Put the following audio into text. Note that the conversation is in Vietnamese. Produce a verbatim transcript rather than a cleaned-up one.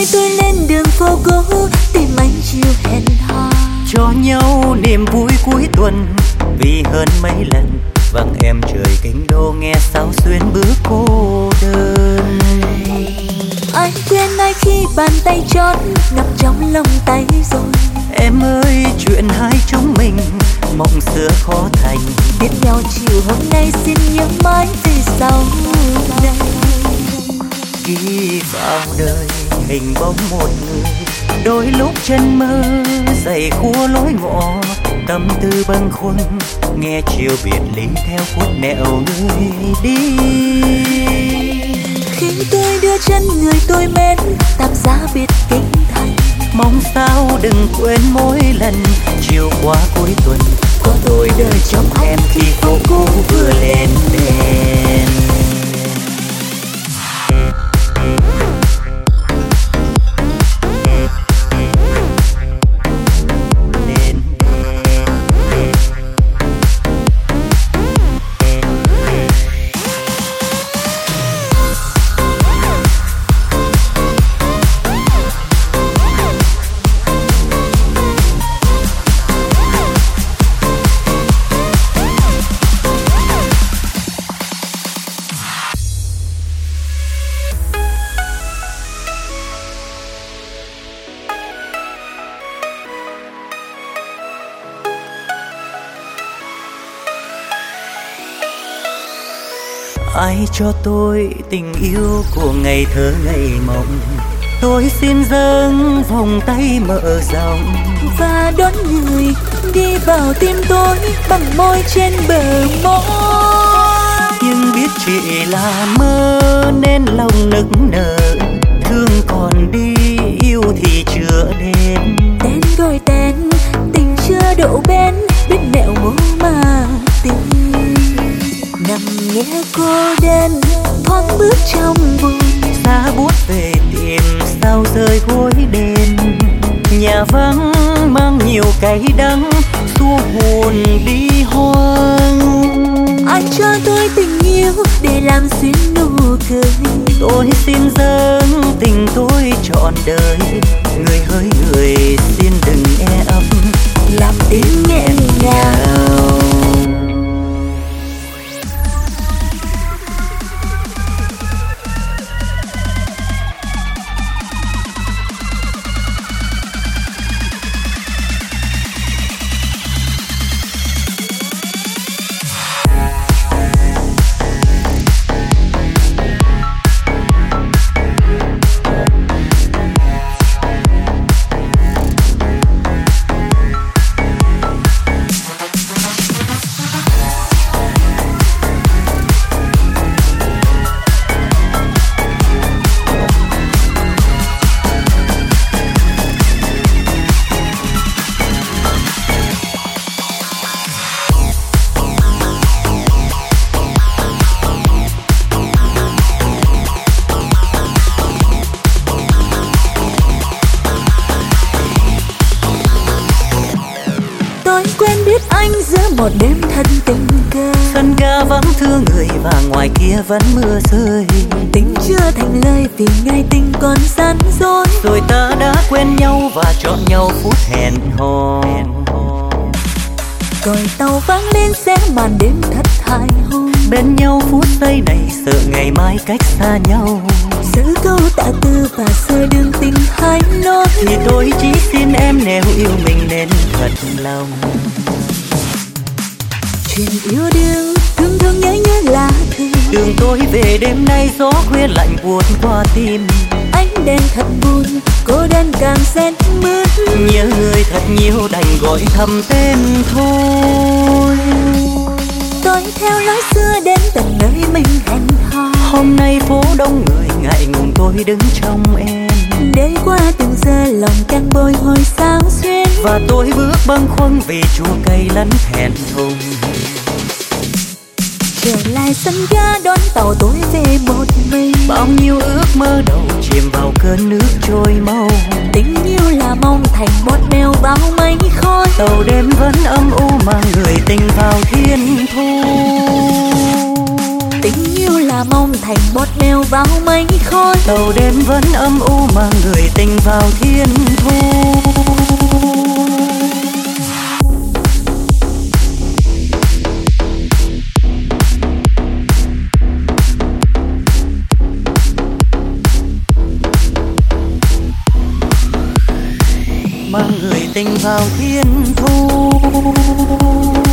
tôi lên đường phố cố tìm anh chiều hẹn hò, cho nhau niềm vui cuối tuần vì hơn mấy lần vắng em trời kinh đô nghe sao xuyên bước cô đơn. Anh quên ai khi bàn tay trót ngập trong lòng tay rồi. Em ơi chuyện hai chúng mình mộng xưa khó thành, biết nhau chiều hôm nay xin nhớ mãi về sau đây. Ghi vào đời hình bóng một người, đôi lúc chân mơ dày khua lối ngõ, tâm tư bâng khuâng nghe chiều biệt ly theo phút nẻo người đi. Khi tôi đưa chân người tôi mến tạm giá biệt kinh thành, mong sao đừng quên mỗi lần chiều qua cuối tuần có tôi đời trong em khi phố cũ vừa lên đèn. Ai cho tôi tình yêu của ngày thơ ngày mộng, tôi xin dâng vòng tay mở rộng và đón người đi vào tim tôi bằng môi trên bờ môi. Nhưng biết chỉ là mơ nên lòng nức nở, thương còn đi yêu thì chưa đến. Tên gọi tên tình chưa độ bên, biết mẹo mố mà tình nằm nghe cô đơn thoáng bước trong buồn, xa bút về tìm sao rơi gối đêm. Nhà vắng mang nhiều cay đắng xua hồn đi hoang. Anh cho tôi tình yêu để làm xuyên nụ cười, tôi xin dâng tình tôi trọn đời. Người hỡi người xin đừng e ấp làm tiếng nghẹn ngào. Một đêm thân tình ca, sân ga vắng thưa người và ngoài kia vẫn mưa rơi. Tình chưa thành lời vì ngày tình còn gian dối, rồi ta đã quên nhau và chọn nhau phút hẹn hò. Còi tàu vang lên sẽ màn đêm thật hài hùng, bên nhau phút giây này sợ ngày mai cách xa nhau. Giữ câu tạ tư và sơ đường tình hai lối, thì tôi chỉ xin em nếu yêu mình nên thật lòng. Chuyện yêu đương thương thương nhớ nhớ là thương, đường tôi về đêm nay gió khuya lạnh buốt qua tim. Ánh đèn thật buồn cô đơn càng xen mướt, nhớ người thật nhiều đành gọi thầm tên thôi. Tôi theo lối xưa đến tận nơi mình hẹn hò, hôm nay phố đông người ngại ngùng tôi đứng trong em. để qua từng giờ lòng càng bồi hồi sao xuyên, và tôi bước bâng khuâng vì chua cay lẫn thẹn thùng. Trở lại sân ga đón tàu tối về một mình, bao nhiêu ước mơ đầu chìm vào cơn nước trôi mau. Tình yêu là mong thành một nẻo bao mây khói, tàu đêm vẫn âm u mà người tình vào thiên thu. Tình yêu là và mong thành bọt mèo vào mây khói. Tàu đêm vẫn âm u mang người tình vào thiên thu. Mang người tình vào thiên thu.